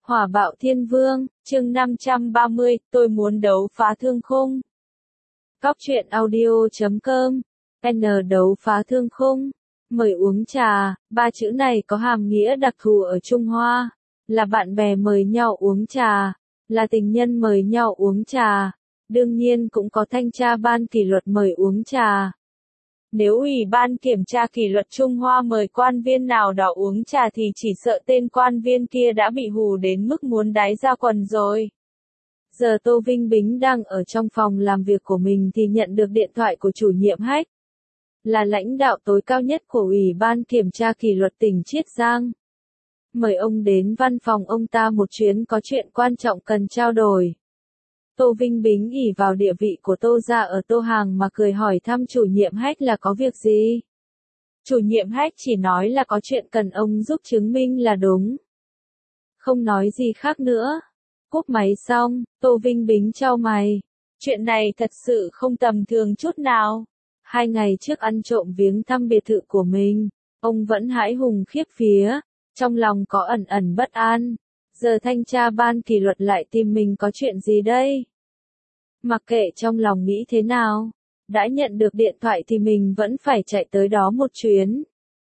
Hỏa bạo thiên vương, chương 530, tôi muốn đấu phá thương khung. Cóc truyện audio.com, N đấu phá thương khung. Mời uống trà, ba chữ này có hàm nghĩa đặc thù ở Trung Hoa, là bạn bè mời nhau uống trà, là tình nhân mời nhau uống trà, đương nhiên cũng có thanh tra ban kỷ luật mời uống trà. Nếu Ủy ban kiểm tra kỷ luật Trung Hoa mời quan viên nào đó uống trà thì chỉ sợ tên quan viên kia đã bị hù đến mức muốn đái ra quần rồi. Giờ Tô Vinh Bính đang ở trong phòng làm việc của mình thì nhận được điện thoại của chủ nhiệm Hách. Là lãnh đạo tối cao nhất của Ủy ban kiểm tra kỷ luật tỉnh Chiết Giang. Mời ông đến văn phòng ông ta một chuyến, có chuyện quan trọng cần trao đổi. Tô Vinh Bính ỷ vào địa vị của Tô gia ở Tô Hàng mà cười hỏi thăm chủ nhiệm Hách là có việc gì. Chủ nhiệm Hách chỉ nói là có chuyện cần ông giúp chứng minh là đúng. Không nói gì khác nữa. Cúp máy xong, Tô Vinh Bính chau mày. Chuyện này thật sự không tầm thường chút nào. 2 ngày trước ăn trộm viếng thăm biệt thự của mình, ông vẫn hãi hùng khiếp vía, trong lòng có ẩn ẩn bất an. Giờ thanh tra ban kỷ luật lại tìm mình có chuyện gì đây? Mặc kệ trong lòng nghĩ thế nào, đã nhận được điện thoại thì mình vẫn phải chạy tới đó một chuyến.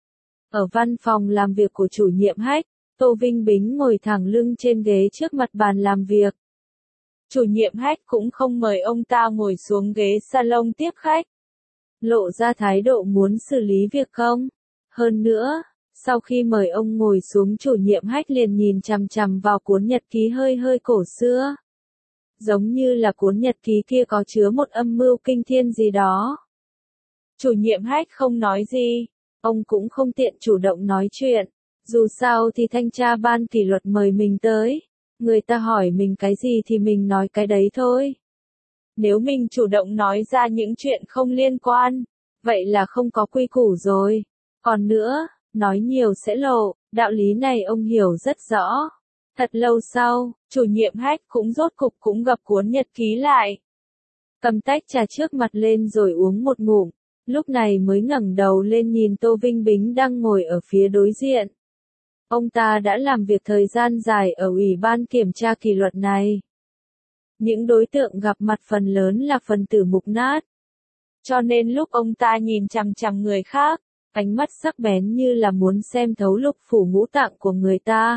Ở văn phòng làm việc của chủ nhiệm Hách, Tô Vinh Bính ngồi thẳng lưng trên ghế trước mặt bàn làm việc. Chủ nhiệm Hách cũng không mời ông ta ngồi xuống ghế salon tiếp khách. Lộ ra thái độ muốn xử lý việc không. Hơn nữa, sau khi mời ông ngồi xuống, chủ nhiệm Hách liền nhìn chằm chằm vào cuốn nhật ký hơi hơi cổ xưa. Giống như là cuốn nhật ký kia có chứa một âm mưu kinh thiên gì đó. Chủ nhiệm Hách không nói gì, ông cũng không tiện chủ động nói chuyện. Dù sao thì thanh tra ban kỷ luật mời mình tới, người ta hỏi mình cái gì thì mình nói cái đấy thôi. Nếu mình chủ động nói ra những chuyện không liên quan, vậy là không có quy củ rồi. Còn nữa, nói nhiều sẽ lộ, đạo lý này ông hiểu rất rõ. Thật lâu sau, chủ nhiệm Hách cũng rốt cục cũng gập cuốn nhật ký lại. Cầm tách trà trước mặt lên rồi uống một ngụm, lúc này mới ngẩng đầu lên nhìn Tô Vinh Bính đang ngồi ở phía đối diện. Ông ta đã làm việc thời gian dài ở Ủy ban kiểm tra kỷ luật này. Những đối tượng gặp mặt phần lớn là phần tử mục nát. Cho nên lúc ông ta nhìn chằm chằm người khác, ánh mắt sắc bén như là muốn xem thấu lục phủ ngũ tạng của người ta.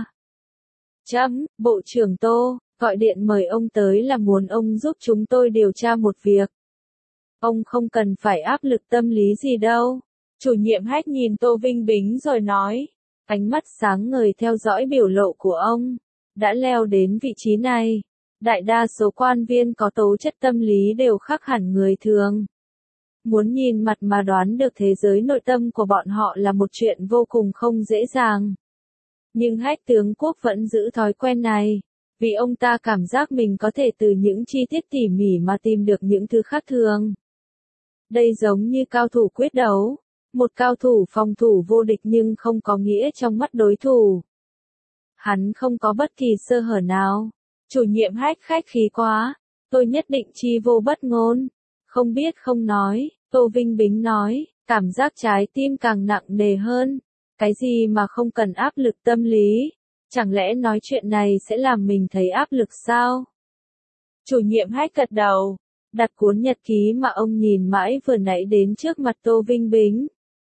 Bộ trưởng Tô, gọi điện mời ông tới là muốn ông giúp chúng tôi điều tra một việc. Ông không cần phải áp lực tâm lý gì đâu. Chủ nhiệm Hách nhìn Tô Vinh Bính rồi nói. Ánh mắt sáng ngời theo dõi biểu lộ của ông. Đã leo đến vị trí này, đại đa số quan viên có tố chất tâm lý đều khác hẳn người thường. Muốn nhìn mặt mà đoán được thế giới nội tâm của bọn họ là một chuyện vô cùng không dễ dàng. Nhưng Hách tướng quốc vẫn giữ thói quen này, vì ông ta cảm giác mình có thể từ những chi tiết tỉ mỉ mà tìm được những thứ khác thường. Đây giống như cao thủ quyết đấu, một cao thủ phòng thủ vô địch nhưng không có nghĩa trong mắt đối thủ. Hắn không có bất kỳ sơ hở nào. Chủ nhiệm Hách khách khí quá, tôi nhất định chi vô bất ngôn. Không biết không nói, Tô Vinh Bính nói, cảm giác trái tim càng nặng nề hơn. Cái gì mà không cần áp lực tâm lý? Chẳng lẽ nói chuyện này sẽ làm mình thấy áp lực sao? Chủ nhiệm Hách gật đầu, đặt cuốn nhật ký mà ông nhìn mãi vừa nãy đến trước mặt Tô Vinh Bính.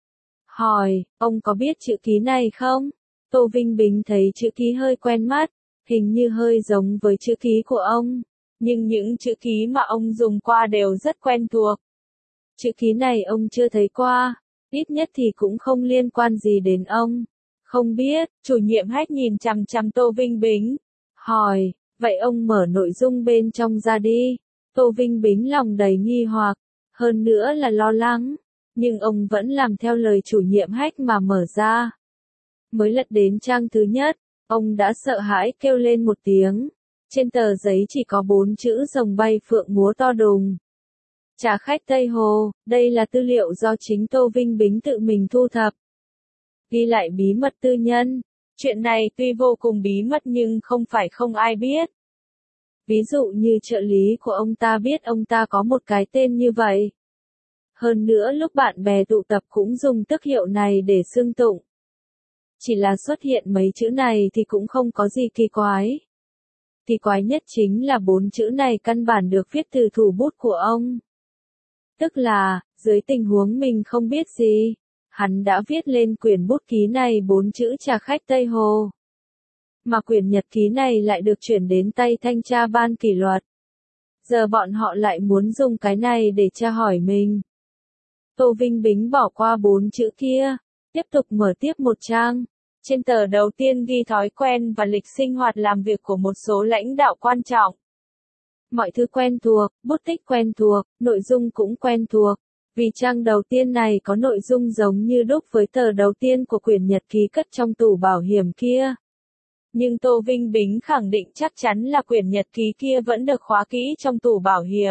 Hỏi, ông có biết chữ ký này không? Tô Vinh Bính thấy chữ ký hơi quen mắt, hình như hơi giống với chữ ký của ông. Nhưng những chữ ký mà ông dùng qua đều rất quen thuộc. Chữ ký này ông chưa thấy qua, ít nhất thì cũng không liên quan gì đến ông. Không biết, chủ nhiệm Hách nhìn chằm chằm Tô Vinh Bính. Hỏi, vậy ông mở nội dung bên trong ra đi. Tô Vinh Bính lòng đầy nghi hoặc, hơn nữa là lo lắng. Nhưng ông vẫn làm theo lời chủ nhiệm Hách mà mở ra. Mới lật đến trang thứ nhất, ông đã sợ hãi kêu lên một tiếng. Trên tờ giấy chỉ có 4 chữ rồng bay phượng múa to đùng. Trà khách Tây Hồ, đây là tư liệu do chính Tô Vinh Bính tự mình thu thập. Ghi lại bí mật tư nhân. Chuyện này tuy vô cùng bí mật nhưng không phải không ai biết. Ví dụ như trợ lý của ông ta biết ông ta có một cái tên như vậy. Hơn nữa lúc bạn bè tụ tập cũng dùng tước hiệu này để xưng tụng. Chỉ là xuất hiện mấy chữ này thì cũng không có gì kỳ quái. Kỳ quái nhất chính là 4 chữ này căn bản được viết từ thủ bút của ông. Tức là, dưới tình huống mình không biết gì, hắn đã viết lên quyển bút ký này 4 chữ Trà Khách Tây Hồ. Mà quyển nhật ký này lại được chuyển đến tay thanh tra ban kỷ luật. Giờ bọn họ lại muốn dùng cái này để tra hỏi mình. Tô Vinh Bính bỏ qua 4 chữ kia, tiếp tục mở tiếp một trang. Trên tờ đầu tiên ghi thói quen và lịch sinh hoạt làm việc của một số lãnh đạo quan trọng. Mọi thứ quen thuộc, bút tích quen thuộc, nội dung cũng quen thuộc. Vì trang đầu tiên này có nội dung giống như đúc với tờ đầu tiên của quyển nhật ký cất trong tủ bảo hiểm kia. Nhưng Tô Vinh Bính khẳng định chắc chắn là quyển nhật ký kia vẫn được khóa kỹ trong tủ bảo hiểm.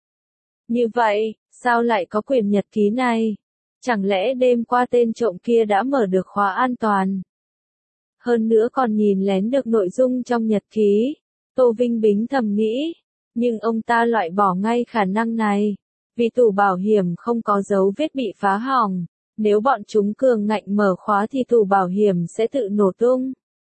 Như vậy, sao lại có quyển nhật ký này? Chẳng lẽ đêm qua tên trộm kia đã mở được khóa an toàn? Hơn nữa còn nhìn lén được nội dung trong nhật ký. Tô Vinh Bính thầm nghĩ. Nhưng ông ta loại bỏ ngay khả năng này. Vì tủ bảo hiểm không có dấu vết bị phá hỏng. Nếu bọn chúng cường ngạnh mở khóa thì tủ bảo hiểm sẽ tự nổ tung.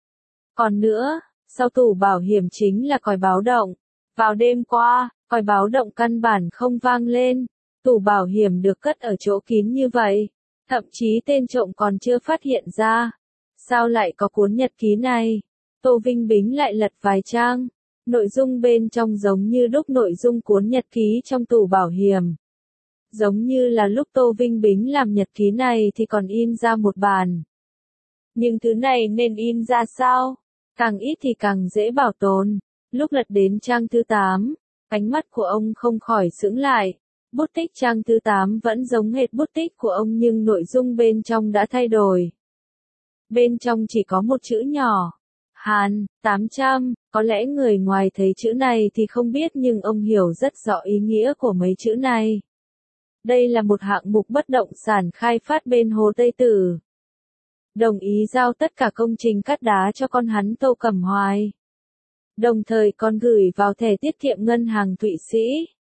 Còn nữa, sau tủ bảo hiểm chính là còi báo động. Vào đêm qua, còi báo động căn bản không vang lên. Tủ bảo hiểm được cất ở chỗ kín như vậy. Thậm chí tên trộm còn chưa phát hiện ra. Sao lại có cuốn nhật ký này? Tô Vinh Bính lại lật vài trang. Nội dung bên trong giống như đúc nội dung cuốn nhật ký trong tủ bảo hiểm. Giống như là lúc Tô Vinh Bính làm nhật ký này thì còn in ra một bản. Nhưng thứ này nên in ra sao? Càng ít thì càng dễ bảo tồn. Lúc lật đến trang thứ 8, ánh mắt của ông không khỏi sững lại. Bút tích trang thứ 8 vẫn giống hệt bút tích của ông nhưng nội dung bên trong đã thay đổi. Bên trong chỉ có một chữ nhỏ. Hàn, 800, có lẽ người ngoài thấy chữ này thì không biết nhưng ông hiểu rất rõ ý nghĩa của mấy chữ này. Đây là một hạng mục bất động sản khai phát bên Hồ Tây Tử. Đồng ý giao tất cả công trình cắt đá cho con hắn Tô Cẩm Hoài. Đồng thời còn gửi vào thẻ tiết kiệm ngân hàng Thụy Sĩ.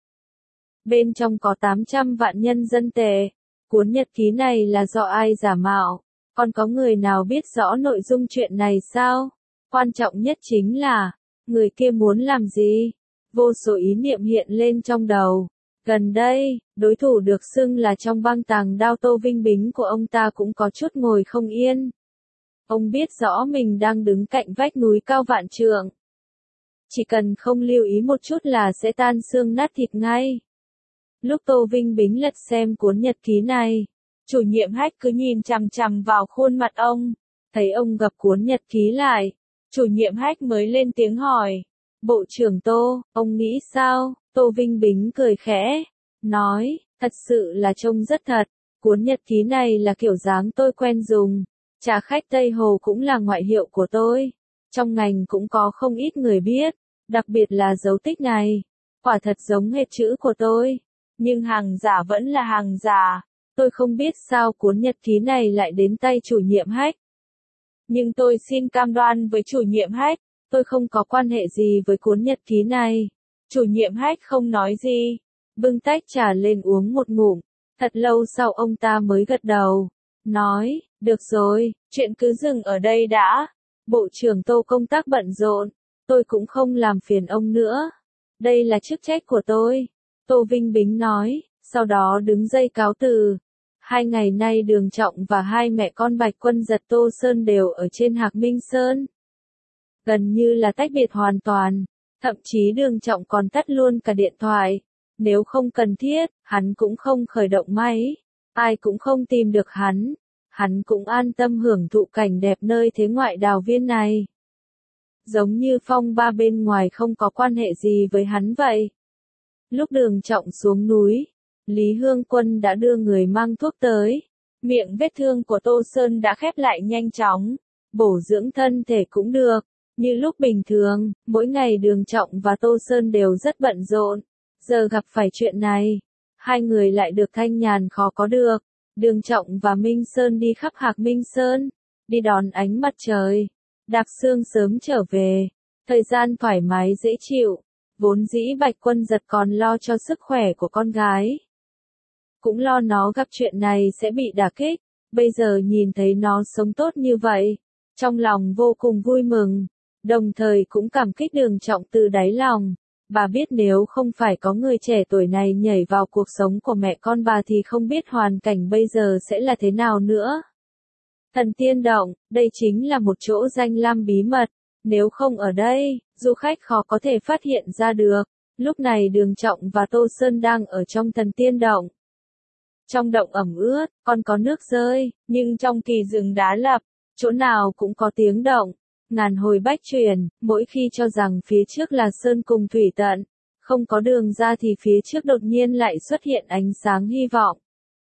Bên trong có 800 vạn nhân dân tệ. Cuốn nhật ký này là do ai giả mạo? Còn có người nào biết rõ nội dung chuyện này sao? Quan trọng nhất chính là, người kia muốn làm gì? Vô số ý niệm hiện lên trong đầu. Gần đây, đối thủ được xưng là trong băng tàng đao Tô Vinh Bính của ông ta cũng có chút ngồi không yên. Ông biết rõ mình đang đứng cạnh vách núi cao vạn trượng. Chỉ cần không lưu ý một chút là sẽ tan xương nát thịt ngay. Lúc Tô Vinh Bính lật xem cuốn nhật ký này, chủ nhiệm Hách cứ nhìn chằm chằm vào khuôn mặt ông. Thấy ông gập cuốn nhật ký lại, chủ nhiệm Hách mới lên tiếng hỏi. Bộ trưởng Tô, ông nghĩ sao? Tô Vinh Bính cười khẽ, nói, thật sự là trông rất thật. Cuốn nhật ký này là kiểu dáng tôi quen dùng. Trà Khách Tây Hồ cũng là ngoại hiệu của tôi. Trong ngành cũng có không ít người biết, đặc biệt là dấu tích này. Quả thật giống hệt chữ của tôi. Nhưng hàng giả vẫn là hàng giả. Tôi không biết sao cuốn nhật ký này lại đến tay chủ nhiệm Hách. Nhưng tôi xin cam đoan với chủ nhiệm Hách, tôi không có quan hệ gì với cuốn nhật ký này. Chủ nhiệm Hách không nói gì, bưng tách trà lên uống một ngụm. Thật lâu sau ông ta mới gật đầu, nói, được rồi, chuyện cứ dừng ở đây đã. Bộ trưởng Tô công tác bận rộn, tôi cũng không làm phiền ông nữa. Đây là chức trách của tôi. Tô Vinh Bính nói, sau đó đứng dậy cáo từ. 2 ngày nay Đường Trọng và hai mẹ con Bạch Quân Giật Tô Sơn đều ở trên Hạc Minh Sơn. Gần như là tách biệt hoàn toàn. Thậm chí Đường Trọng còn tắt luôn cả điện thoại. Nếu không cần thiết, hắn cũng không khởi động máy. Ai cũng không tìm được hắn. Hắn cũng an tâm hưởng thụ cảnh đẹp nơi thế ngoại đào viên này. Giống như phong ba bên ngoài không có quan hệ gì với hắn vậy. Lúc Đường Trọng xuống núi, Lý Hương Quân đã đưa người mang thuốc tới. Miệng vết thương của Tô Sơn đã khép lại nhanh chóng. Bổ dưỡng thân thể cũng được. Như lúc bình thường, mỗi ngày Đường Trọng và Tô Sơn đều rất bận rộn. Giờ gặp phải chuyện này, hai người lại được thanh nhàn khó có được. Đường Trọng và Minh Sơn đi khắp Hạc Minh Sơn, đi đón ánh mặt trời, đạp sương sớm trở về. Thời gian thoải mái dễ chịu, vốn dĩ Bạch Quân Giật còn lo cho sức khỏe của con gái. Cũng lo nó gặp chuyện này sẽ bị đả kích, bây giờ nhìn thấy nó sống tốt như vậy, trong lòng vô cùng vui mừng, đồng thời cũng cảm kích Đường Trọng từ đáy lòng. Bà biết nếu không phải có người trẻ tuổi này nhảy vào cuộc sống của mẹ con bà thì không biết hoàn cảnh bây giờ sẽ là thế nào nữa. Thần Tiên Động, đây chính là một chỗ danh lam bí mật, nếu không ở đây, du khách khó có thể phát hiện ra được. Lúc này Đường Trọng và Tô Sơn đang ở trong Thần Tiên Động. Trong động ẩm ướt, còn có nước rơi, nhưng trong kỳ rừng đá lập, chỗ nào cũng có tiếng động. Ngàn hồi bách chuyển, mỗi khi cho rằng phía trước là sơn cùng thủy tận, không có đường ra thì phía trước đột nhiên lại xuất hiện ánh sáng hy vọng.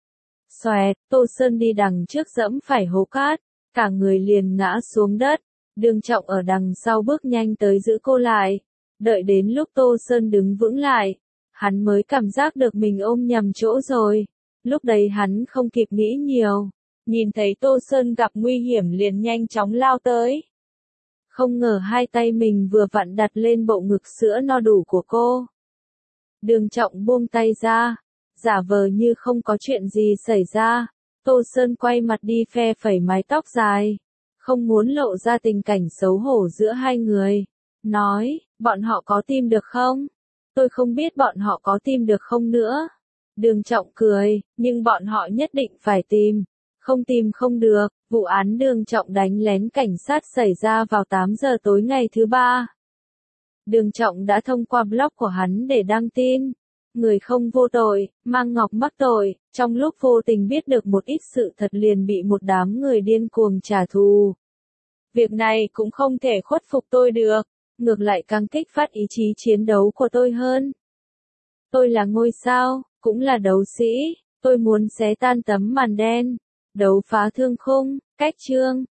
Xoẹt, Tô Sơn đi đằng trước dẫm phải hố cát, cả người liền ngã xuống đất. Đường Trọng ở đằng sau bước nhanh tới giữ cô lại. Đợi đến lúc Tô Sơn đứng vững lại, hắn mới cảm giác được mình ôm nhầm chỗ rồi. Lúc đấy hắn không kịp nghĩ nhiều, nhìn thấy Tô Sơn gặp nguy hiểm liền nhanh chóng lao tới. Không ngờ hai tay mình vừa vặn đặt lên bộ ngực sữa no đủ của cô. Đường Trọng buông tay ra, giả vờ như không có chuyện gì xảy ra. Tô Sơn quay mặt đi phe phẩy mái tóc dài, không muốn lộ ra tình cảnh xấu hổ giữa hai người. Nói, bọn họ có tìm được không? Tôi không biết bọn họ có tìm được không nữa. Đường Trọng cười, nhưng bọn họ nhất định phải tìm. Không tìm không được. Vụ án Đường Trọng đánh lén cảnh sát xảy ra vào 8 giờ tối ngày thứ ba. Đường Trọng đã thông qua blog của hắn để đăng tin. Người không vô tội, mang ngọc mắc tội, trong lúc vô tình biết được một ít sự thật liền bị một đám người điên cuồng trả thù. Việc này cũng không thể khuất phục tôi được, ngược lại càng kích phát ý chí chiến đấu của tôi hơn. Tôi là ngôi sao, cũng là đấu sĩ, tôi muốn xé tan tấm màn đen, đấu phá thương khung, cách chương.